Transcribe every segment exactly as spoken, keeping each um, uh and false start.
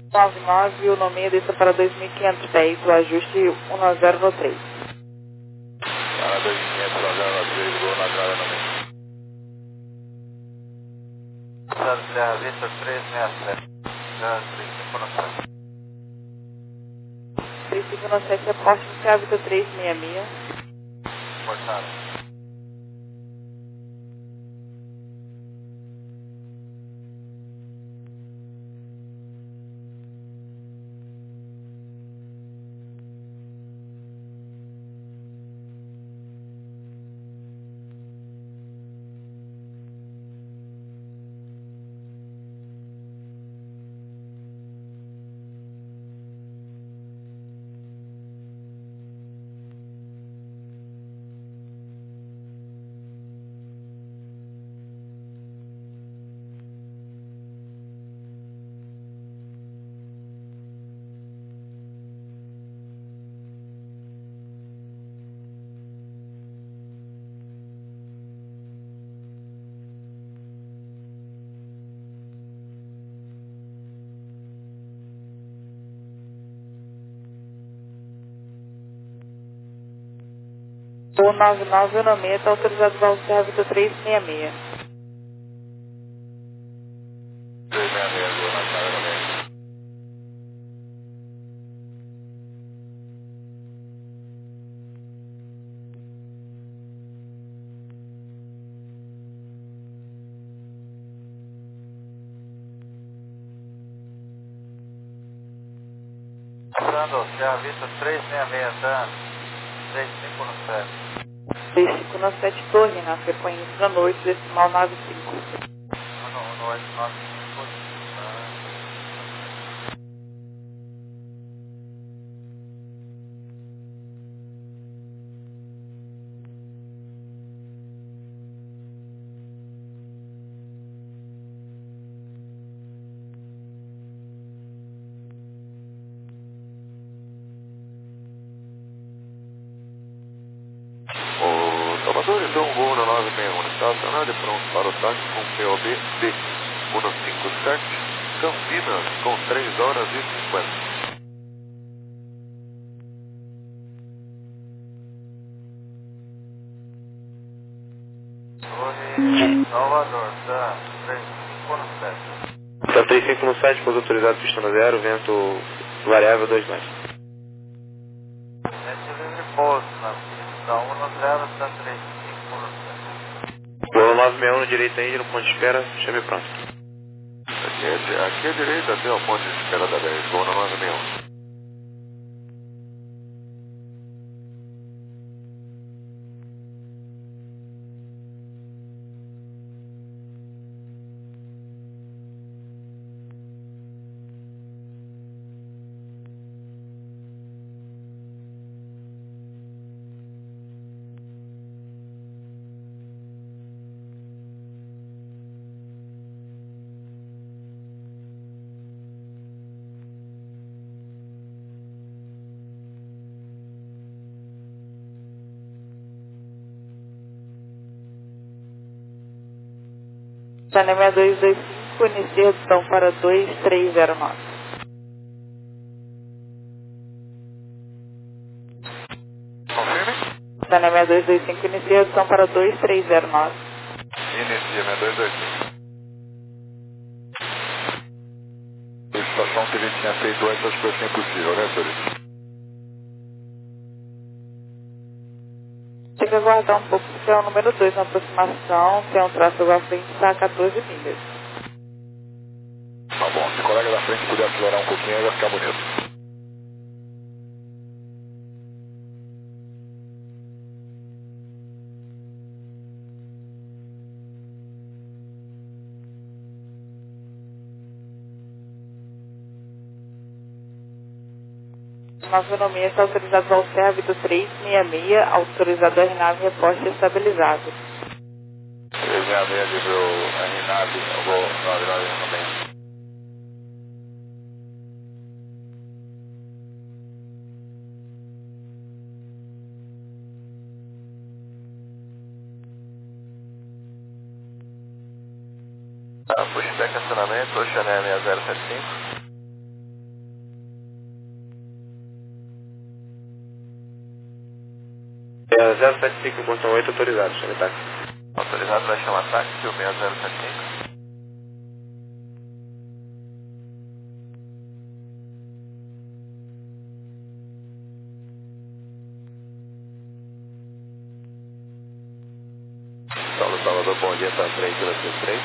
nove nove e o nome desça para dois mil quinhentos e dez, o ajuste um nove zero no três. Para dois mil quinhentos, um nove zero no três, gol na grada no meio. Serra Vista três seis sete, três cinco no sete. três cinco no sete, aporte no Serra Vista três seis seis. Portado. O nove nove e o nome está autorizado para o Serra Vista três seis seis. três seis seis, gol na grada no meio. Passando, Serra Vista três seis seis, tá? três cinco no sete. três cinco no sete, torre, na frequência da noite, decimal nove cinco. Não, não, não é nove cinco. O Salvador entrou um voo no nove seis um, estacionado e pronto para o táxi com P O B D cento e cinquenta e sete, Campinas com três horas e cinquenta. Torre Salvador, tá? três cinco no sete. Tá três cinco no sete, pouso autorizado, pista no zero, vento variável dois mais. Vento livre pouso na pista um no zero, tá três cinco no sete. Voo nove seis um no direito ainda, no ponto de espera, chame pronto. Aqui é, aqui é direita até o ponto de espera da dez, voo no nove seis um. Channel seis dois dois cinco, inicia redução para dois três zero nove. Confirme? Channel seis dois dois cinco, inicia redução para dois três zero nove. Inicia seis dois dois cinco. A situação que ele tinha feito antes, acho que foi assim impossível, né, senhor? Tem que aguardar um pouco, porque é o número dois na aproximação, tem um tráfego à frente, está a quatorze milhas. Tá bom, se o colega da frente puder acelerar um pouquinho, aí vai ficar bonito. Nossa economia está autorizado ao Serra Vista três seis seis, autorizado a R nave reposta estabilizado. três seis seis, nível R nave, eu vou nove nove também. Pushback acionamento, Oceané seis zero sete cinco. É, zero sete cinco em Boston oito, autorizado, chame táxi. Autorizado, vai chamar táxi, Silmeia zero sete cinco. Saulo Salvador, bom dia, para três zero cinco três.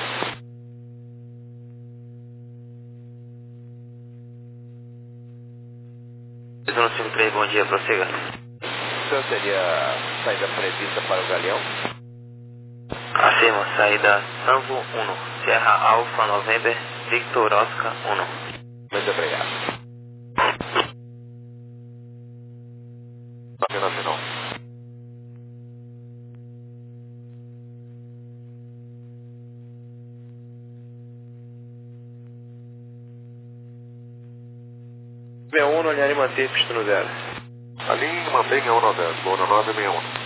três zero cinco três, bom dia, prossiga. O senhor teria saída prevista para o Galeão? Afirma, saída Sanvo um, Sierra Alfa November, Victor Oscar um. Muito obrigado. Não, não, não. sessenta e um, alinhar e manter, pista no zero. Alinhe e mantenha um nove, voo no nove seis um.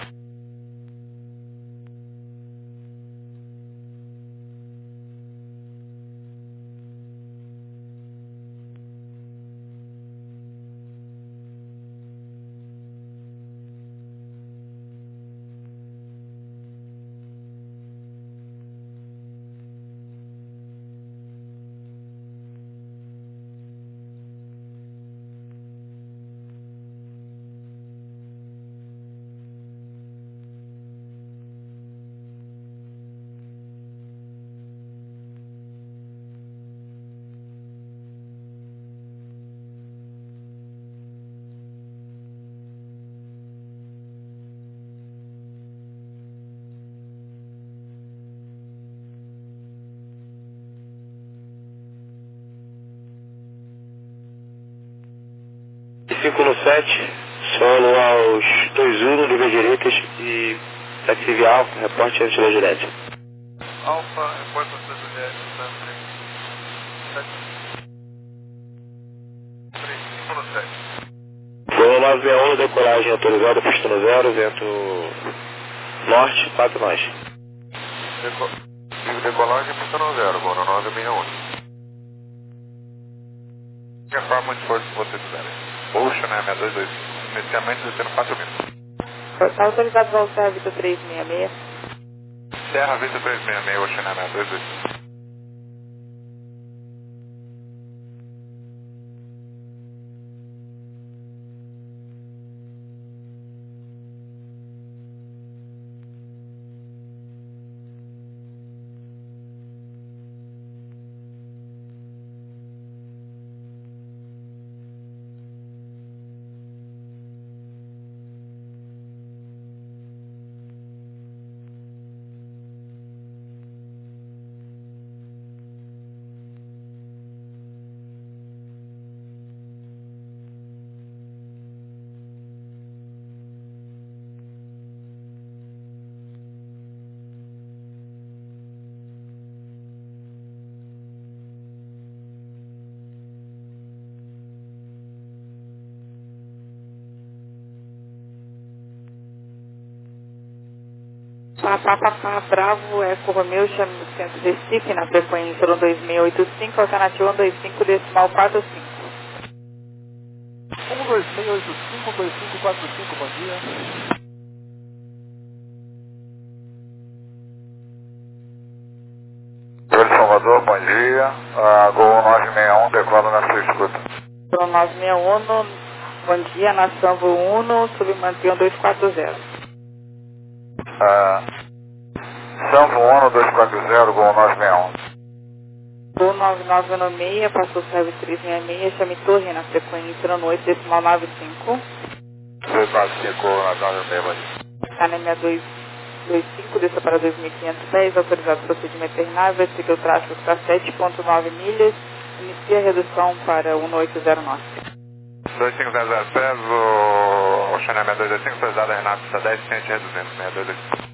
cinco no sete, solo aos dois um, liga direitas e táxi vial, reporte antes da Juliette. Alfa, reporte antes da Juliette, três cinco no sete. Voo nove seis um, decolagem autorizada, pista no zero, vento norte, quatro nós. Deco... Decolagem, pista no zero, voo no nove seis um. Que forma de força vocês quiserem. Ocean, né, seis dois cinco. Inicialmente descendo quatro mil. Está autorizado voo Serra Vitor três seis seis. Serra Vista três seis seis, Ocean, né, dois dois cinco. Papa, Papa, Bravo, Eco Romeu, chame no centro Recife, na frequência um dois seis oito cinco, alternativa um dois cinco, decimal quatro cinco. um dois seis oito cinco, dois cinco quatro cinco, bom dia. Oi, Salvador, bom dia. Uh, Gol nove seis um, decola na sua escuta. Gol nove seis um, bom dia, na Sanvo um, submantenha dois quatro zero. Uh, Sanvo um, dois quatro zero, Gol nove seis um. Gol nove nove no meia, passou serviço três seis seis, chame Torre na frequência no oito, decimal nove cinco. dois quatro cinco, nove seis, bom dia. Está na minha dois dois cinco, desça para dois mil quinhentos e dez, autorizado procedimento terminável, siga o tráfego para sete ponto nove milhas, inicia a redução para um oito zero nove. dois cinco zero zero três, o Xané seis dois dois cinco, autorizado a Renato está dez, cento reduzindo, seis dois dois cinco.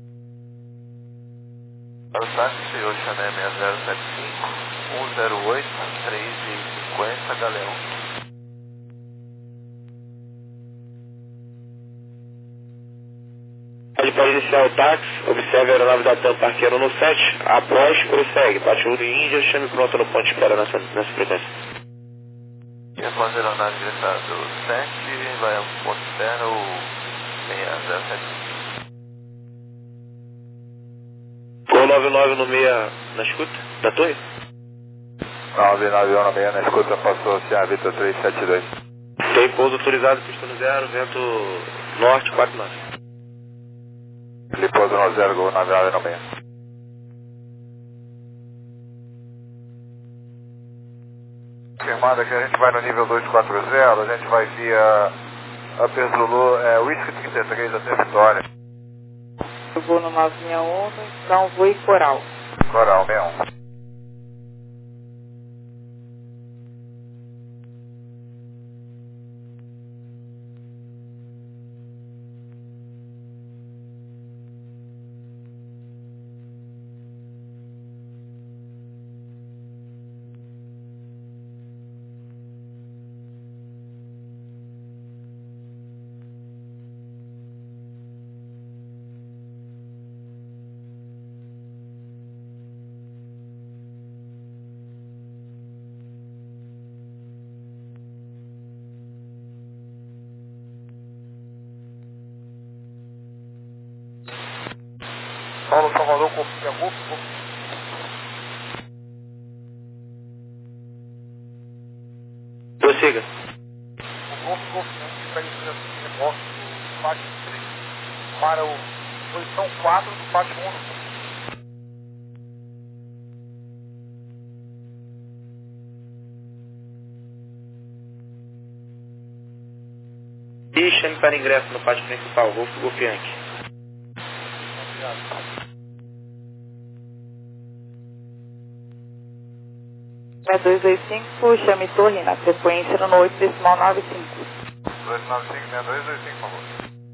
O táxi, o Xané seis zero sete cinco, um zero oito, três cinquenta, Galeão. Para iniciar o táxi, observe a aeronave da TAM parqueiro no sete, após prossegue, Patrulha Índia, chame pronto no ponto de espera nessa, nessa frequência. E após a aeronave diretora do sete, vai ao ponto de espera, o seis zero sete. Gol nove nove no meia na escuta da torre? nove nove um no meia na escuta, passou Sierra Vitor três sete dois. Tem pouso autorizado, pista no zero, vento norte quatro nove. Ele pouso no zero, gol nove nove no meia. Confirmado que a gente vai no nível dois quatro zero, a gente vai via Upper Zulu, é, Whisky trinta e três até Vitória. Eu vou no nove seis um, então vou em Coral. Coral sessenta e um. Paulo Salvador, confirma Golf, Golf. Prossiga. O Golf confiante para esse negócio do Fátima três para o posição quatro do Fátima um. E chame para ingresso no pátio principal, Golf Golf Yankee. seis dois dois cinco, chame torre na frequência no oito decimal nove cinco. dois nove cinco, seis dois dois cinco, por favor.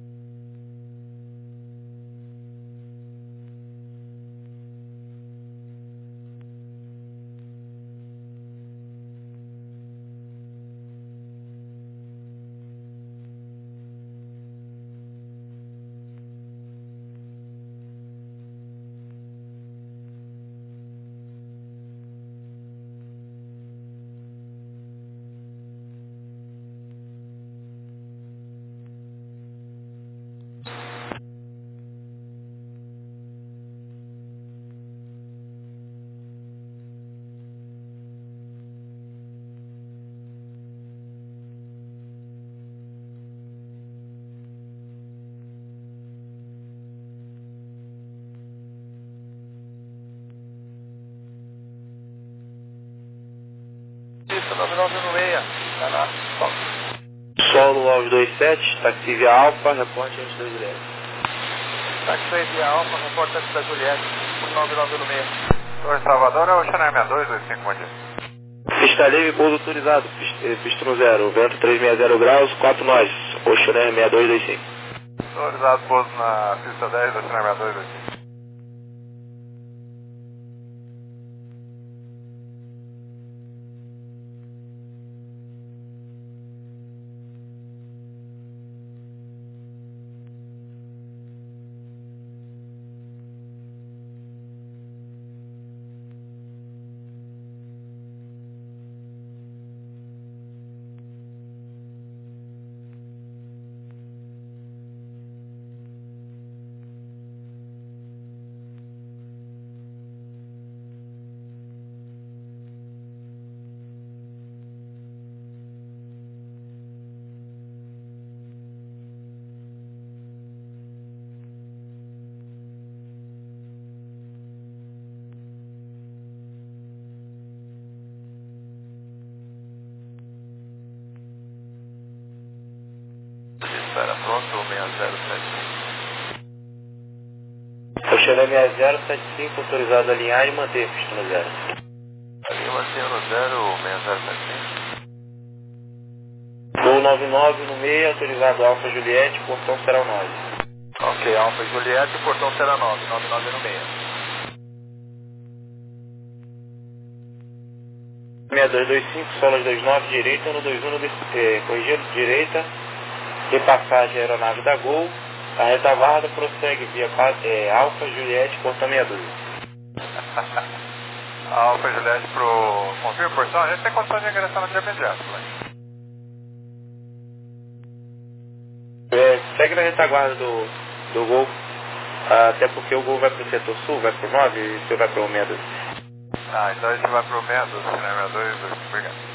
nove nove no meia, tá na Solo Alves dois sete, taxi via Alfa, reporte antes da Juliette. taxi via Alfa, reporte antes da Juliette, nove nove no meia. Torre Salvador é o Channel seis dois dois cinco, bom dia. Pista livre, pouso autorizado, pista no zero, vento trezentos e sessenta graus, quatro nós, Oceaner seis dois dois cinco. Autorizado pouso na pista dez do Channel seis dois dois cinco. Espera, pronto, seis zero sete cinco. Oceaner seis zero sete cinco, autorizado a alinhar e manter pista no zero. Ali mantenho no zero, seis zero sete cinco. Gol nove nove no meio, autorizado Alfa Juliette, portão será o nove. Ok, Alfa Juliette, portão será nove, nove nove no meio. seis dois dois cinco, solas dois nove, direita, no dois um, no eh, corrigindo, direita, repassagem aeronave da Gol, a retaguarda prossegue via eh, Alfa Juliette, portão seis dois. Alfa Juliette pro confirma portão, a gente tem condição de ingressar no dia imediato, né? É, segue na retaguarda do, do Gol, até porque o Gol vai pro setor sul, vai pro nove e o seu vai pro Mendes. Ah, então a gente vai pro Mendes, cinema dois, obrigado.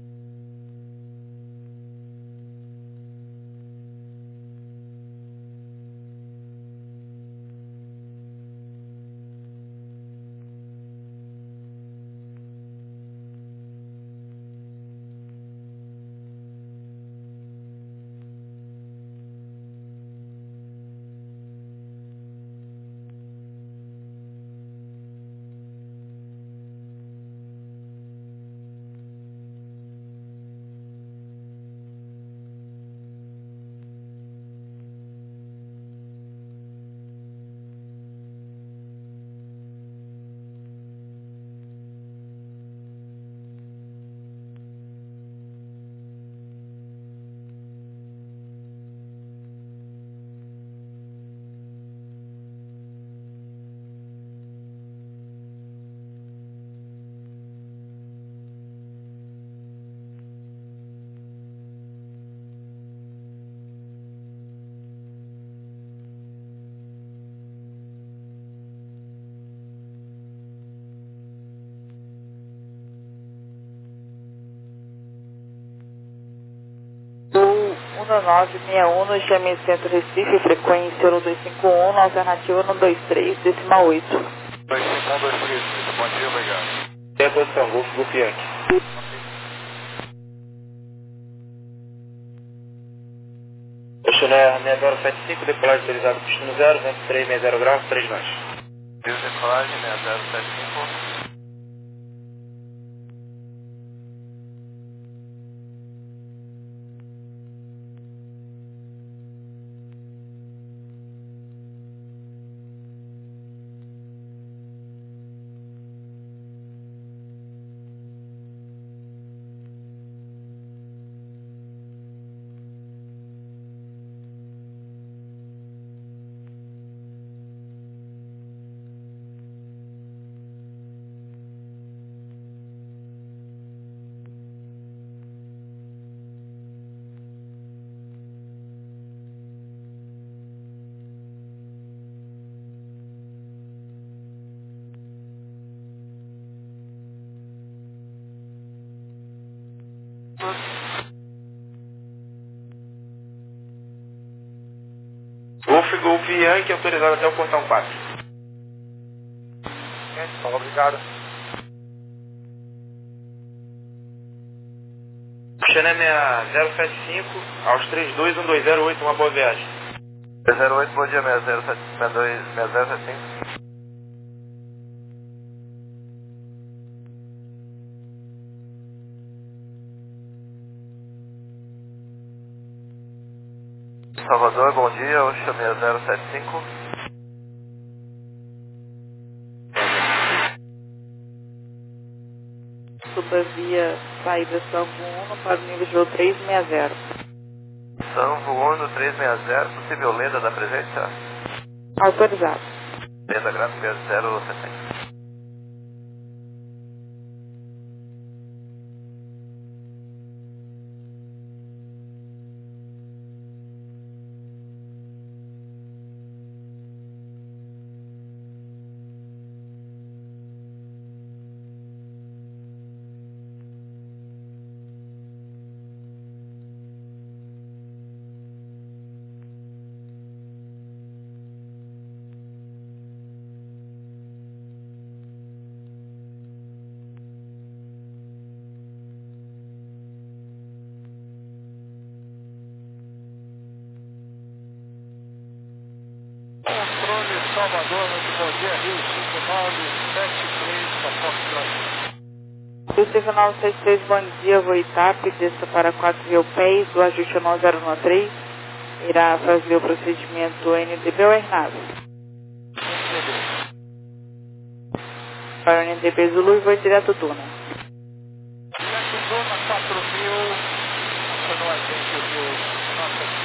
um nove seis um no G M Centro Recife, frequência no dois cinco um, na alternativa no dois três, decimal oito. dois cinco um, dois três, bom dia, obrigado. Tem a posição, Golf Golf Yankee. Oceaner seis zero sete cinco, decolagem autorizado destino zero, vento três seis zero graus, três nós. Decolagem seis zero sete cinco. Golf Golf Yankee autorizado até o portão quatro. Ok, obrigado. Oceaner seis zero sete cinco, aos três dois um dois zero oito, uma boa viagem. seis zero oito, bom dia, seis zero sete cinco. Salvador, bom dia, Oxa seis zero sete cinco. Suba via saída Sanvo um para o nível de voo três seis zero. Sanvo um no três seis zero, possível lenda da presença? Autorizado. Lenda gráfica zero sessenta. Controle Salvador, muito bom dia, Rio cinco nove sete três, para Fox Rio cinco nove sete três, bom dia, voo ITAP, desça para quatro mil pés, o ajuste é nove zero nove três, irá fazer o procedimento N D B ou R N A V? Para o N D B Zulu e voo direto Duna. Direto Duna quatro mil, acionou a gente do nossa.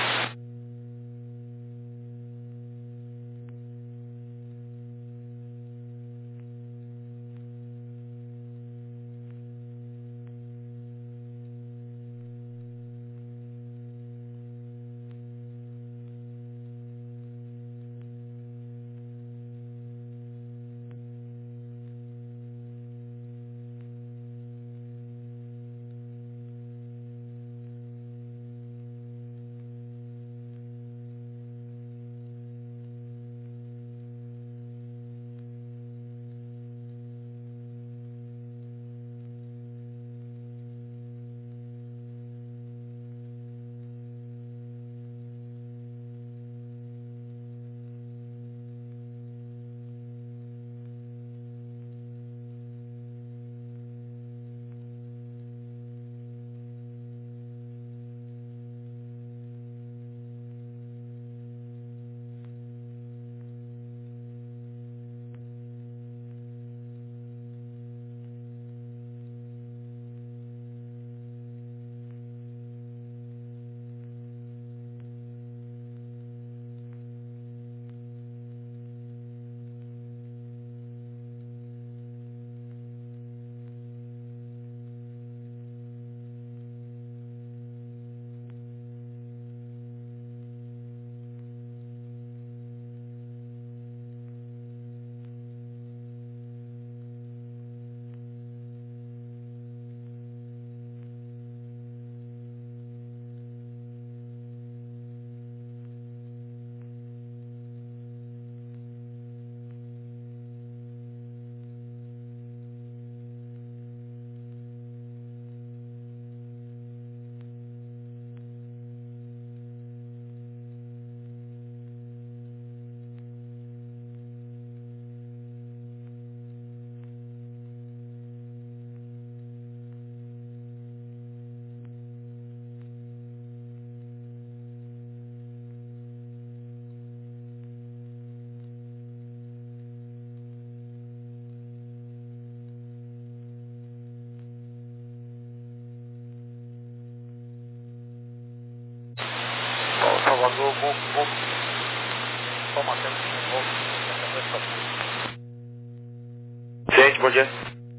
Bom, mantendo o voo cinquenta e dois para cima. Gente, bom dia.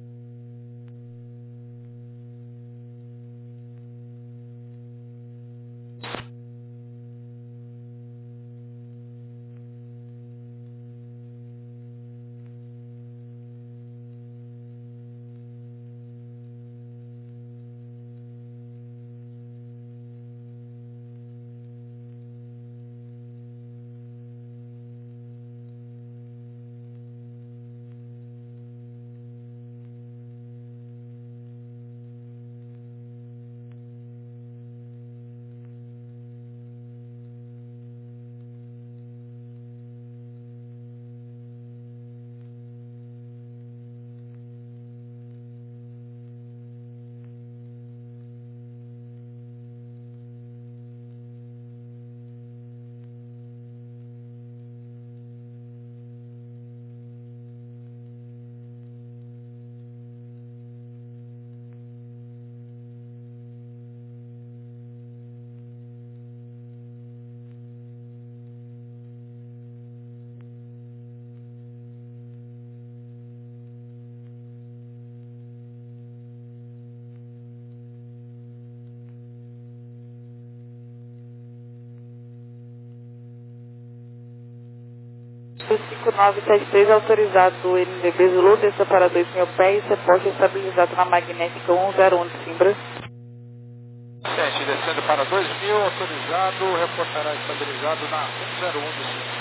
cinco nove sete três autorizado do N V B Zulu, desça para dois mil pés, reposta estabilizado na magnética um zero um de Simbra. Gente, descendo para dois mil, autorizado, reportará estabilizado na um zero um de Simbra.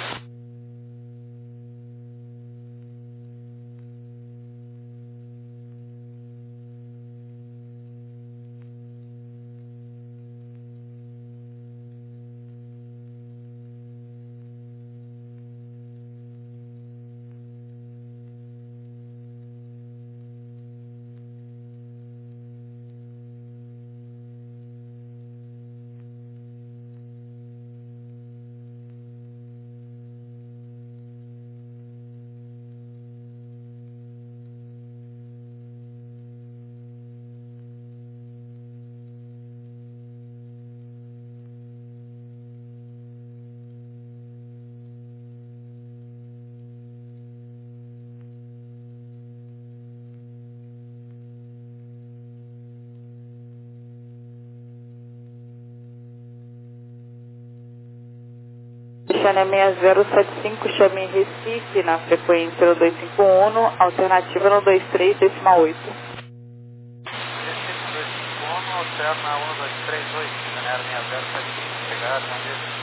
Channel seis zero sete cinco, chame em Recife, na frequência no dois cinco um, alternativa no dois três, decimal oito. Recife dois cinco um, alterna um dois três oito, Channel seis zero sete cinco, chegada, bom dia.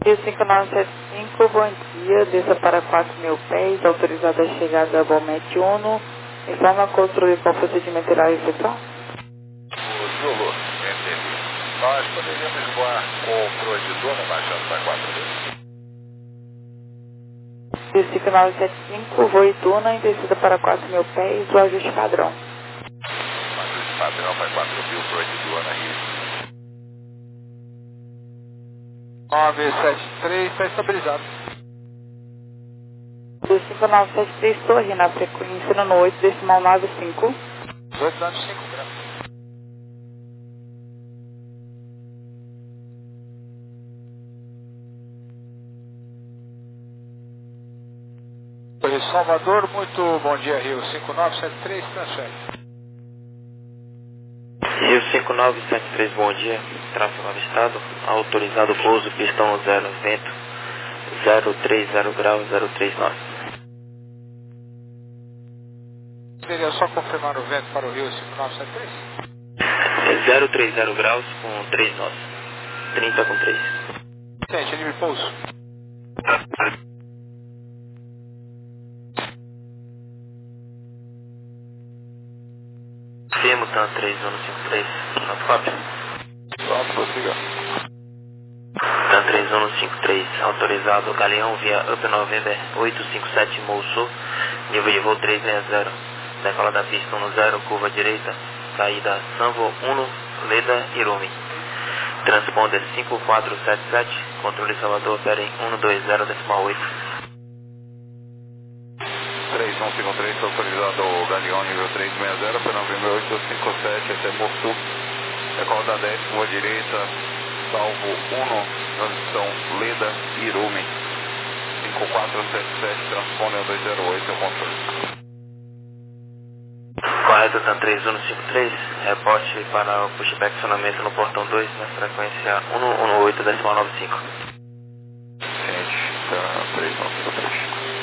Rio cinco nove sete cinco, bom dia, desça para quatro mil pés, autorizada a chegada a Bomete Uno, informa a construir qual procedimento irá efetuar? O Zulu, entendi. Nós poderíamos voar com o proa de dona baixando para quatro mil. Rio cinco nove sete cinco, voo Ituna, em descida para quatro mil pés, o ajuste padrão. Ajuste padrão para quatro mil, proa de dona Rio. nove sete três, está estabilizado. Rio cinco nove sete três, torre na frequência no oito decimal nove cinco. oito anos cinco graus. Oi, Salvador, muito bom dia, Rio cinco nove sete três, transfere. Rio cinco nove sete três, bom dia, tráfego avistado, autorizado pouso, pistão zero, vento zero três zero graus, zero três nove. Seria só confirmar o vento para o Rio cinco nove sete três? zero três zero graus com três nós, trinta com três. Gente, livre pouso. Firmo, TAM três um cinco três, autocópio. Pronto, prossiga. TAM três um cinco três, autorizado, Galeão via Up November oito cinco sete, Moço, nível de voo trezentos e sessenta, decola da pista um zero, curva direita, saída Sanvo um, Leda, Irumi. Transponder cinco quatro sete sete, controle Salvador, Peren um dois zero decimal oito. três um cinco três, autorizado o Galeão nível trezentos e sessenta, para November oito cinco sete, até Moçu. Decola da dez, curva direita, Salvo um, transição Leda, Irumi. cinco quatro sete sete, transponder dois zero oito, é o controle. Correto, TAM três um cinco três, reporte para o pushback acionamento no portão dois, na frequência um um oito decimal nove cinco. Ciente, tá, três um cinco três.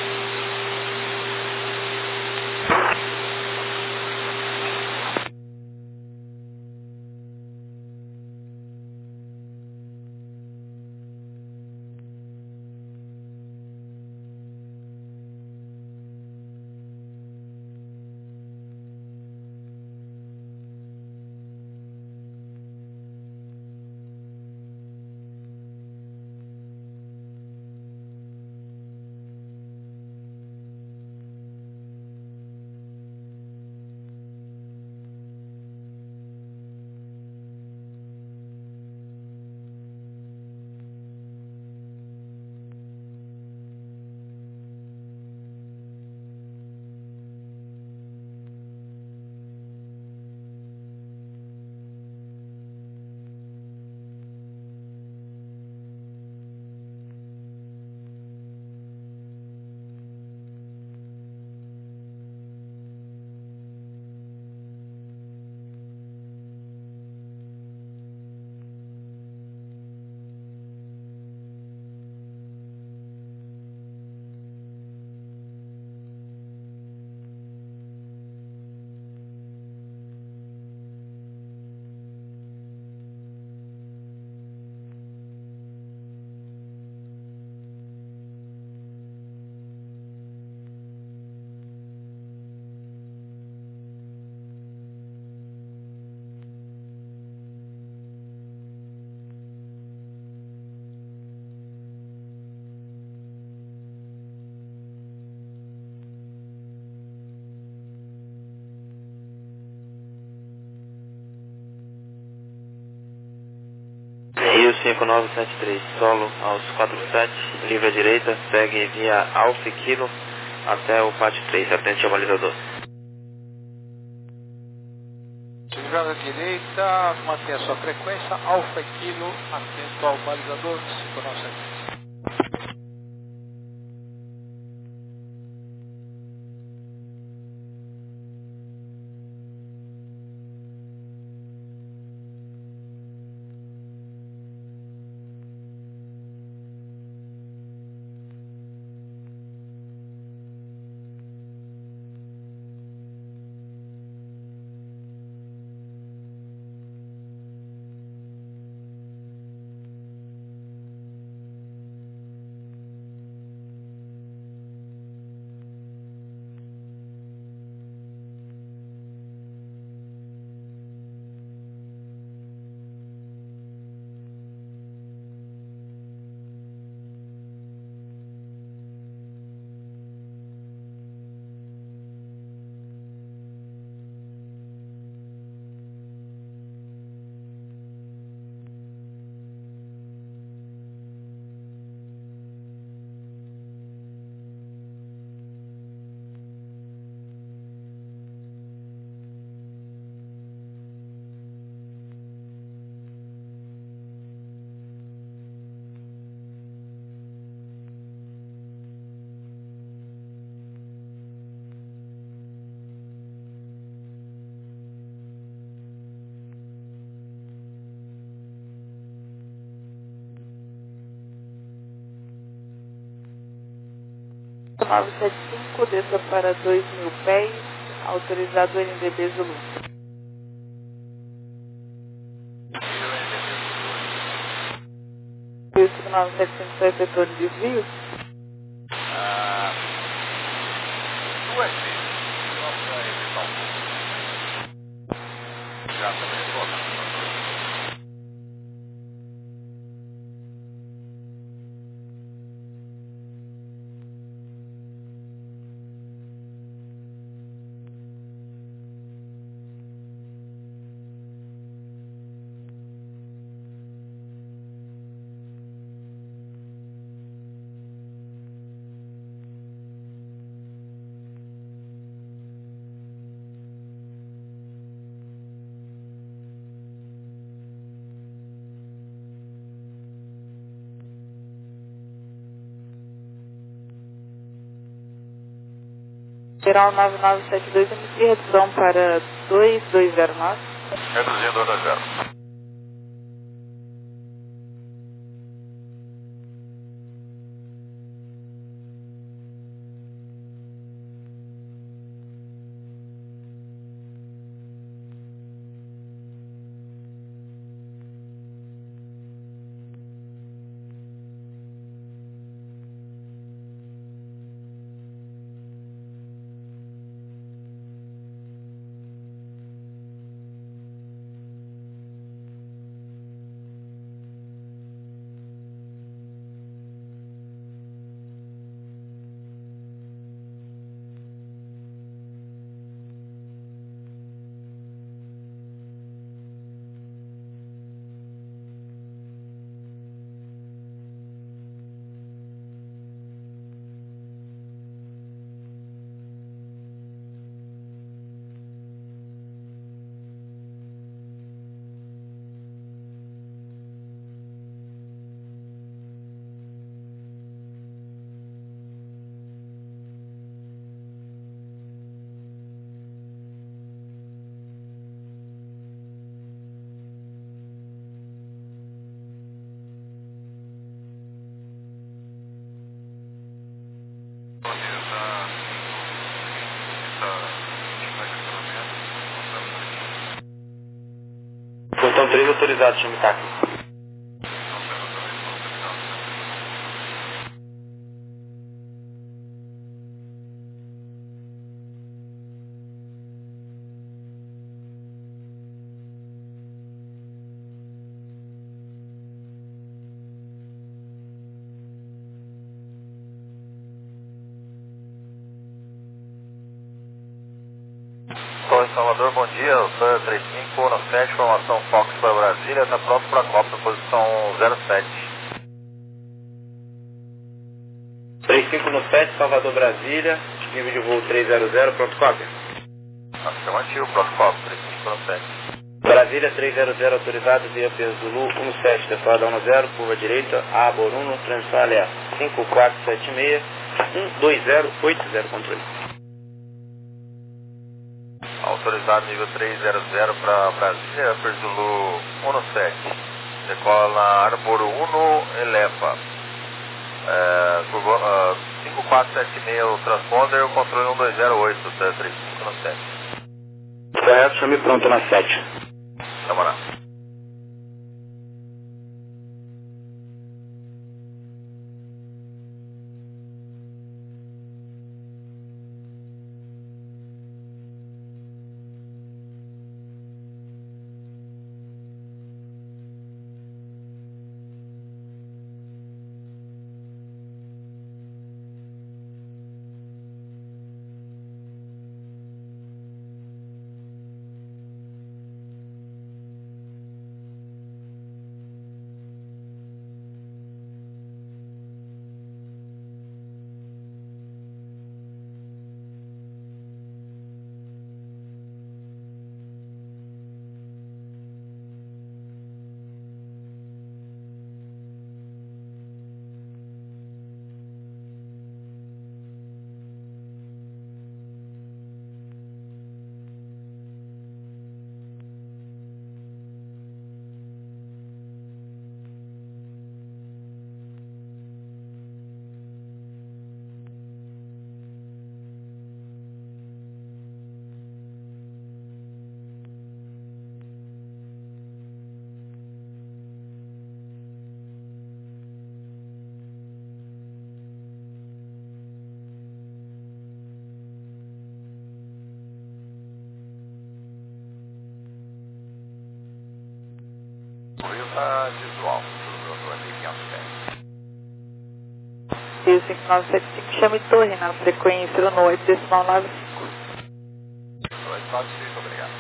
Rio cinco nove sete três, solo aos quatro sete, livre à direita, segue via Alfa Kilo até o pátio três, atente ao balizador. Livrada à direita, mantenha sua frequência, Alfa Kilo, atento ao balizador cinco nove sete três. nove sete cinco, desça para dois mil pés, autorizado N D B Zulu. Isso, nove sete cinco está efetuando desvio? Ah, duas vezes. Nossa, evitar um pouco. Já também retornando. Geral nove nove sete dois, emitir redução para dois dois zero nove. Reduzindo dois a zero. Portão três autorizado, chame táxi. Torre Salvador, bom dia, o Sr. trinta e cinco, no sete, formação Fox para Brasília, está pronto para a Copa, posição zero sete. trinta e cinco no sete, Salvador, Brasília, nível de voo trezentos, pronto, cópia. Afirmativo, pronto, Copa, trinta e cinco no sete. Brasília trezentos, autorizado via peso Zulu sete, decolada zero, curva direita, A, Boruno, transição alerta, cinco quatro sete seis, um dois zero oito zero, controle. Autorizado nível trezentos para Brasília, Upper Zulu sete. Decola Arbor um, eleva. É, curva, uh, cinco quatro sete seis o transponder, o controle um dois zero oito, trinta e cinco no sete. Correto, chame pronto na sete. Camarada. Rio cinco nove sete cinco, chame torre na frequência no oito decimal nove cinco. oito nove cinco, obrigado.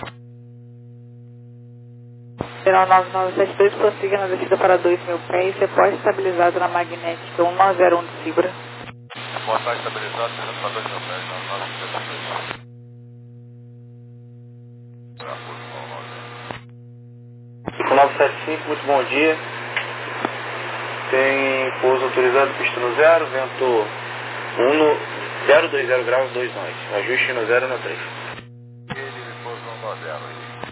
Geral nove nove sete dois, prossiga na descida para dois mil pés, repórter estabilizado na magnética um nove zero um de Cibra. Repórter estabilizado, descendo para dois mil pés, nove nove sete dois. cinco nove sete cinco, muito bom dia. Tem pouso autorizado, pista no zero, vento um no zero dois zero graus, dois nós. Ajuste no zero no três. Ele pouso um no zero.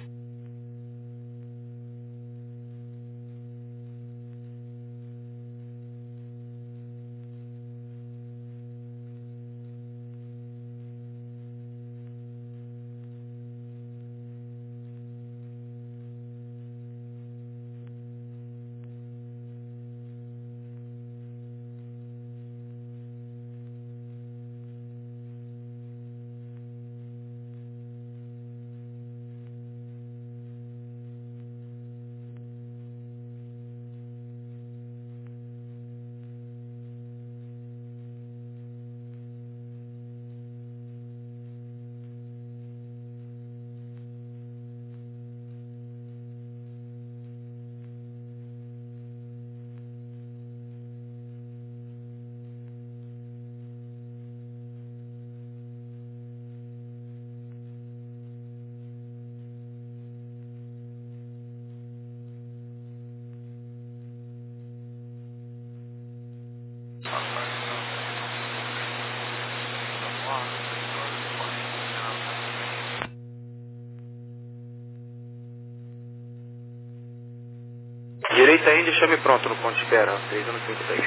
Direita ainda, chame pronto no ponto de espera, três um cinco três.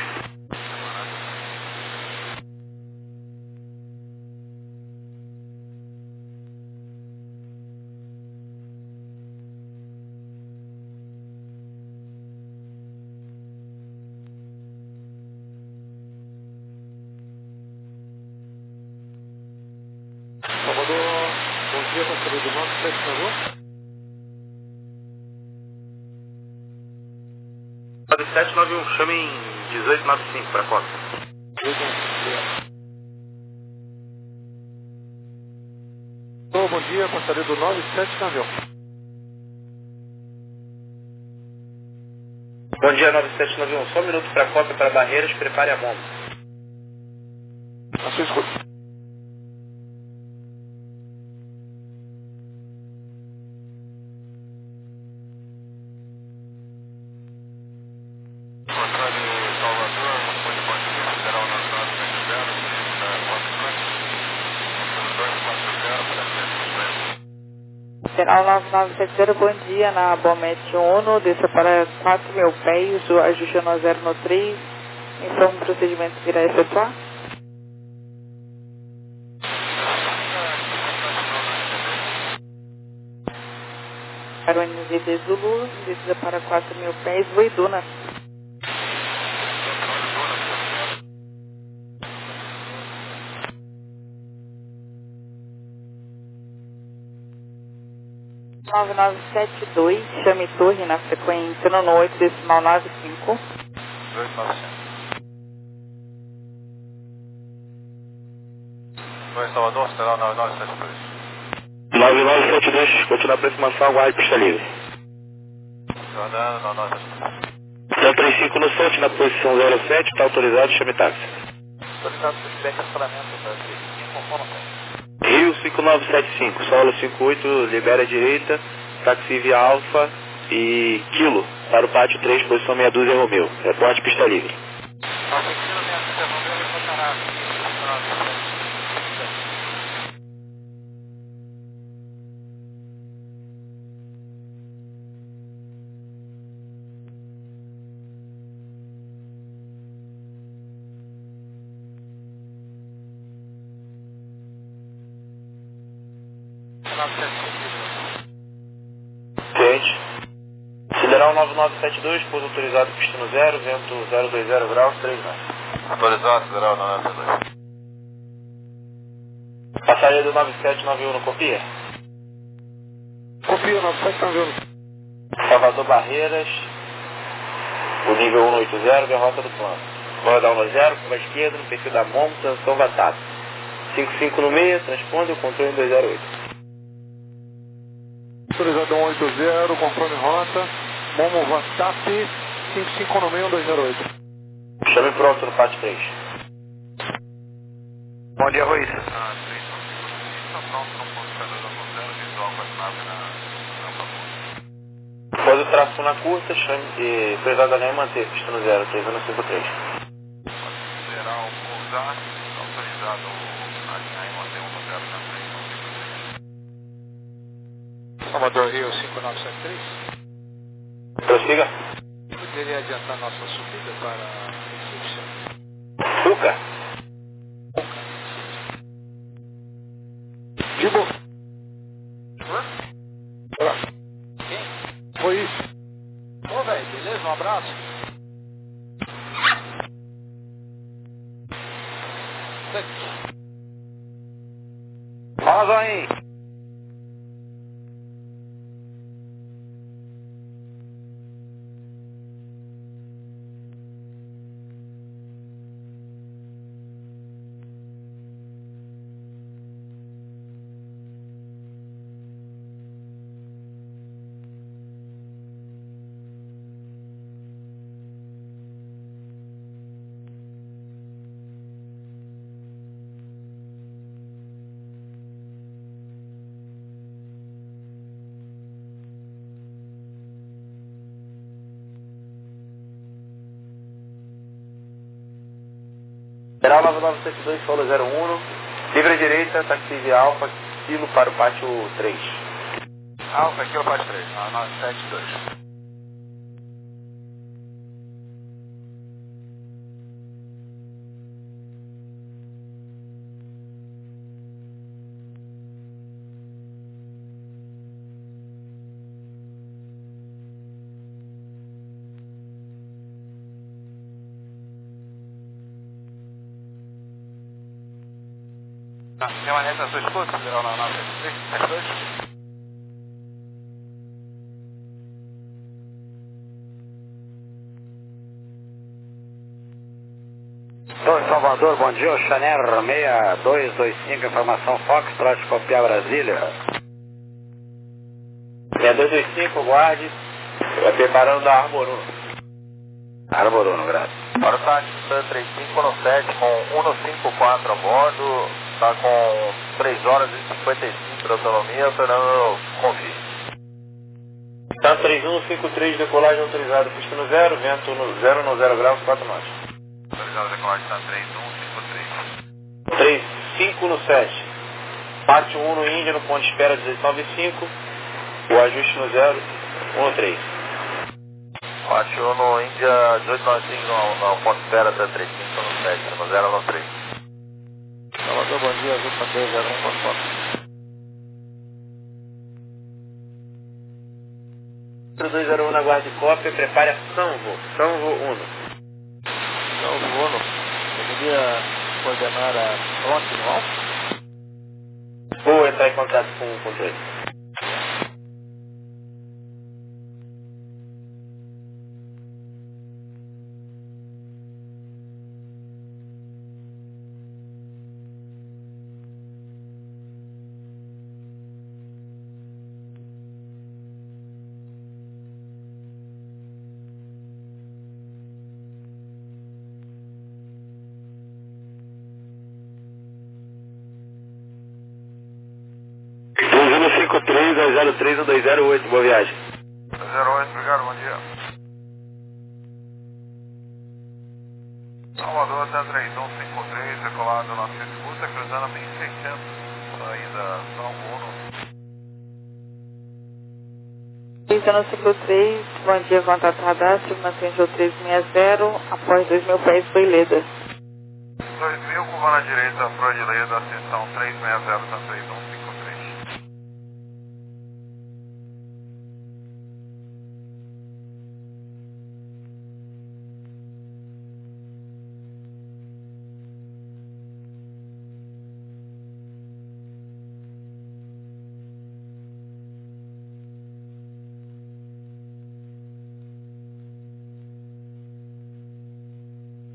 Salvador, bom dia, passageiro do nove sete nove um. nove sete nove um, chame em dezoito nove cinco para a costa. Oh, bom dia, passageiro do nove sete nove um. Bom dia, nove sete nove um, só um minuto para a cópia para Barreiras, prepare a bomba. A sua escuta. Geral nove nove sete zero, bom dia, na Bomet Uno, desça para quatro mil pés, o ajuste no zero no três, informe o procedimento que irá efetuar. Para o N Z D Zulu, descida para quatro mil pés, Voiduna. nove nove sete dois, chame torre na frequência no oito decimal nove cinco. oito nove cinco. Oi, Salvador, será o nove nove sete dois. nove nove sete dois, continua a aproximação, aguarde pista livre. Jordano, nove nove sete dois. zero três cinco no sorte, na posição zero sete, está autorizado, chame táxi. Autorizado se tiver cancelamento da três cinco, conforme tem. Rio cinco nove sete cinco, solo cinco oito, libera a direita, táxi via Alfa e Kilo, para o pátio três, posição meia dúzia Romeu. Reporte pista livre. Cliente. Sideral nove nove sete dois, pouso autorizado, pista no zero, vento zero dois zero graus, três nós. Autorizado, Sideral nove nove sete dois. Passaria do nove sete nove um no copia? Copia, nove sete nove um. Salvador Barreiras, o nível cento e oitenta, derrota do plano. Vou dar um zero, curva esquerda, no perfil da Momo, transição Vatap. cinco cinco no meio, transponde o controle dois zero oito. Autorizado cento e oitenta, controle rota, Momo Vatap, cinco cinco no meio, dois zero oito. Chame pronto no Pátio três. Bom dia, Ruiz. Ah, três, está pronto no ponto zero, visual com a nave na rampa. Pode o tráfego na curta, chame e prioridade da manter, pista no zero, três zero cinco três. Geral, pousar, autorizado a linha em manter um no zero na frente, não Salvador Rio cinco nove sete três. Prossiga. Poderia adiantar nossa subida para Recife? Fuca. Dibo. Quem? Foi isso. Ô, velho, beleza? Um abraço. Fala, Zoinho. Geral nove nove sete dois, solo zero um, livre à direita, taxi Alfa, quilo para o pátio três. Alfa, quilo pátio três, nove nove sete dois. Tem uma reta na sua escuta, geral nove nove sete dois? Torre Salvador, bom dia, Chanel seis dois dois cinco, informação Fox, trote copiar Brasília. seis dois dois cinco, guarde, vai preparando da Arbor um. Arbor um, graças. Para o táxi três cinco um sete com cento e cinquenta e quatro a bordo, está com três horas e cinquenta e cinco de autonomia, operando Convi. Tá três um cinco três, decolagem autorizada, pista no zero, vento no zero no zero graus, quatro knots. Autorizado a decolagem está três um cinco três. três cinco no sete. Parte um no Índia, no ponto de espera dezoito nove cinco, o ajuste no zero um três. Parte um no Índia dezoito nove cinco, no, no ponto de espera até três cinco no sete, no zero no três. Salvador, bom dia, azul para dois zero um, ponto quatro. dois zero um na guarda de cópia, prepare a Sanvo, Sanvo um. Salvo Uno, poderia coordenar a fronte no alto? Vou entrar em contato com o controle. dois um cinco três, dois zero três, um dois zero oito, boa viagem. zero oito, obrigado, bom dia. Salvador até três um cinco três, decolado na sua escuta, cruzando a mil e seiscentos, saída São Paulo. Pista no ciclo três, bom dia, contato radar, mantenha três seis zero, após dois mil pés, Boileda. dois mil, curva na direita, Frodileda, seção três seis zero, tá três um cinco três.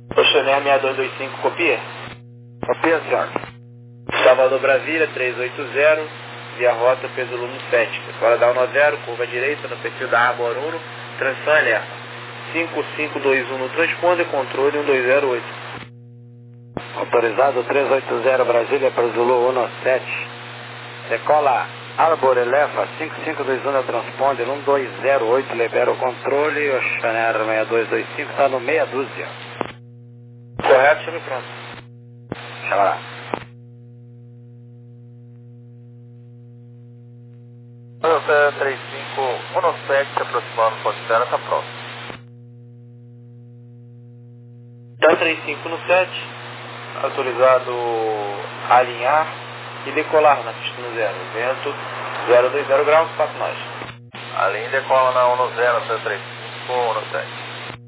Oxaner seis dois dois cinco, copia? Copia, senhor. Salvador Brasília, três oito zero, via rota peso Lumo sete. Fora da um zero, curva direita, no perfil da Arbor Uno, transição alerta. cinco cinco dois um no transponder, controle um dois zero oito. Autorizado três oito zero, Brasília para Zulu um sete. Decola Arbor Elefa, cinco cinco dois um no transponder, um dois zero oito, libera o controle, Oxaner seis dois dois cinco está no meia dúzia. Correto, chame pronto. Chama lá. três cinco um sete, se aproximando do ponto de espera, está próximo. Tá três cinco um sete, autorizado a alinhar e decolar na pista no zero. Vento zero dois zero graus, quatro nós. A linha decola na um zero até três cinco um sete.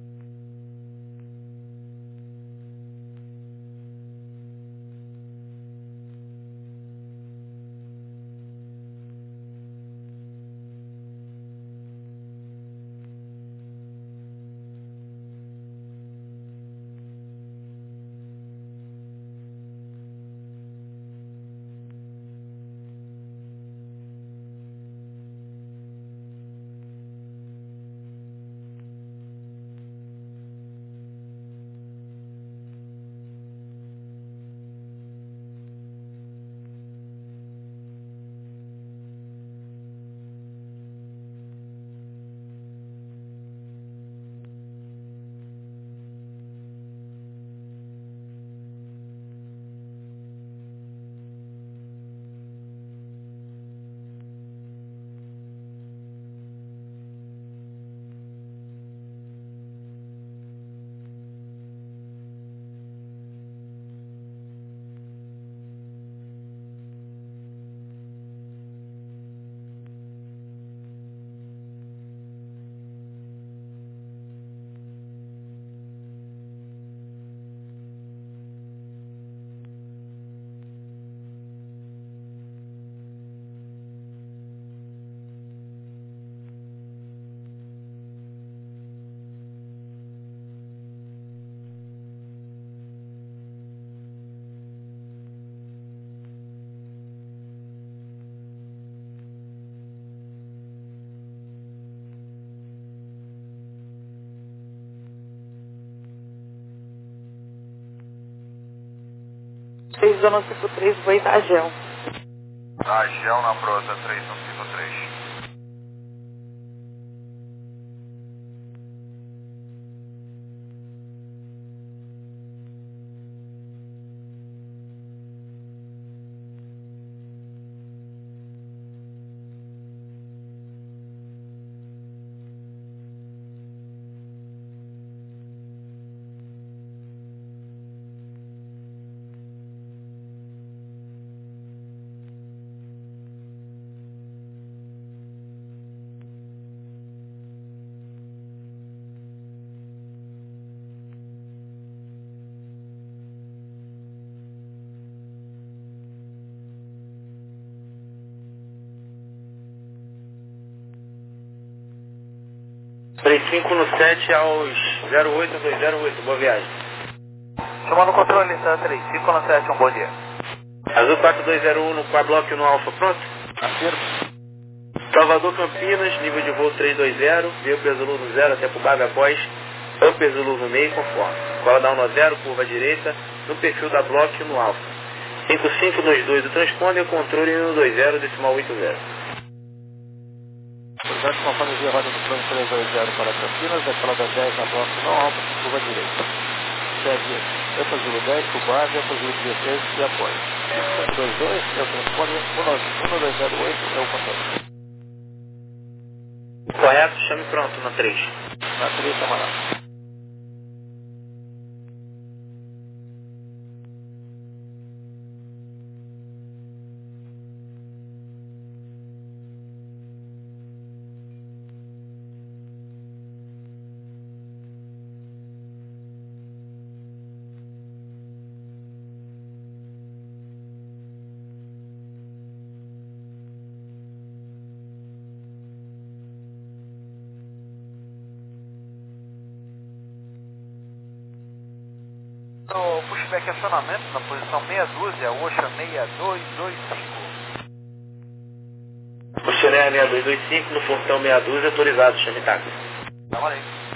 três zona cinco três, vou ir da Gel. A Gel na prota três um cinco três. três cinco um sete aos zero oito dois zero oito, boa viagem. Chamando o controle, tá três cinco um sete, um bom dia. Azul quatro dois zero um no Quablock no Alfa, pronto? Afirma. Salvador Campinas, nível de voo três dois zero, via peso Lu no zero até pro Baga após, upper Zulu no meio conforme. Cola da um zero, curva direita, no perfil da Block no Alfa. cinco cinco dois dois do transponder, controle no dois zero, decimal oito zero. Portanto, conforme via roda do plano três dois zero para Campinas, decola da dez na Block no Alfa, curva direita. Segue Alfa Zulu dez, Cubave, Alfa Zulu dezesseis e apoio. cinco dois dois é o transponder, um dois zero oito é o controle. Correto, chame pronto, na três. Na três, camarada. O pushback acionamento na posição meia dúzia, Ocean seis dois dois cinco. Oceaner seis dois dois cinco no portão meia dúzia, autorizado, chame táxi. Tá, valeu.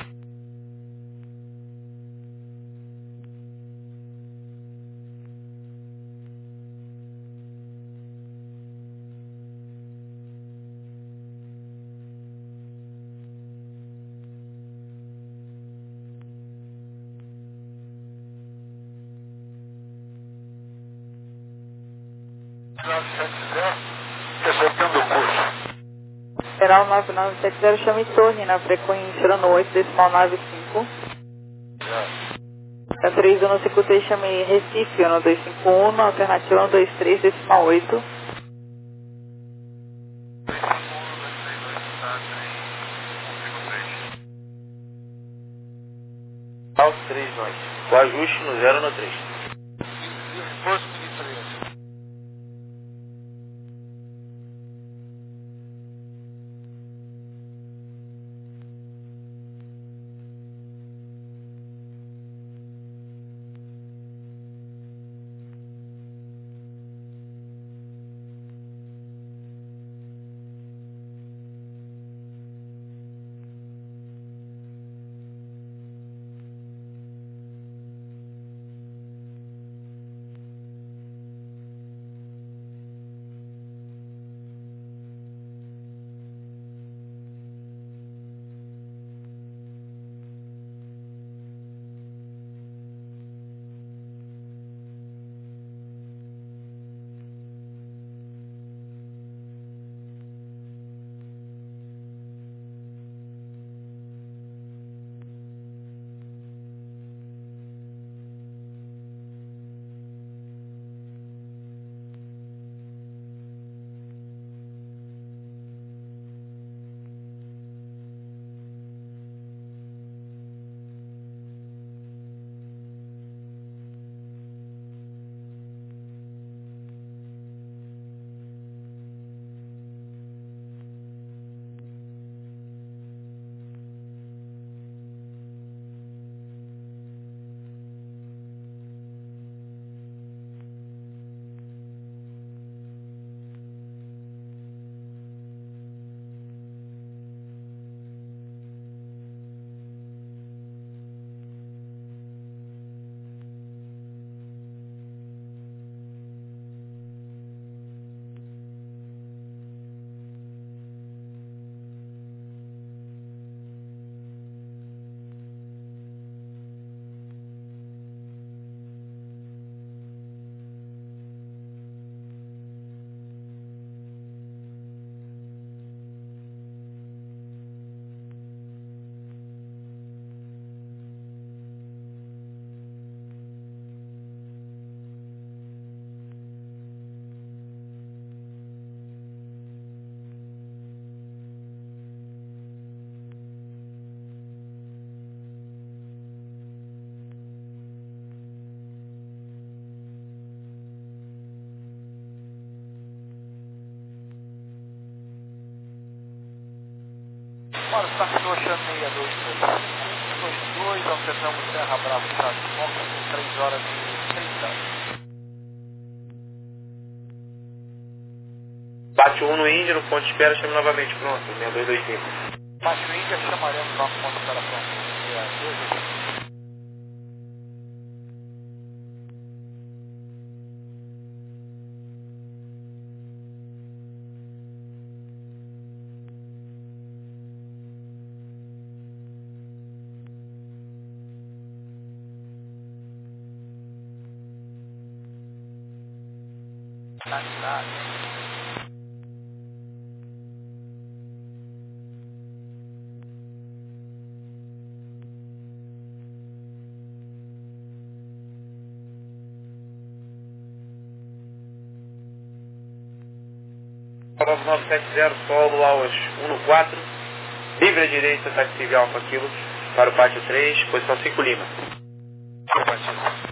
Geral nove nove sete zero, chame Torre na frequência no oito decimal nove cinco. K três um cinco três, chame Recife no dois cinco um, alternativa um dois três decimal oito. Alto três dois. O ajuste no zero no três. Para o táxi Ocean seis dois dois dois, alternamos Serra Bravo, Estado de Fox, com três horas e trinta. Bate um no Índia, no ponto de espera, chame novamente, pronto, seis dois dois cinco. Bate o Índia, chamaremos nosso ponto de espera pronto. É, na cidade. nove nove sete zero, solo aos um no quatro, livre à direita, táxi civil Alfa Kilo, para o pátio três, posição cinco Lima. Pátio.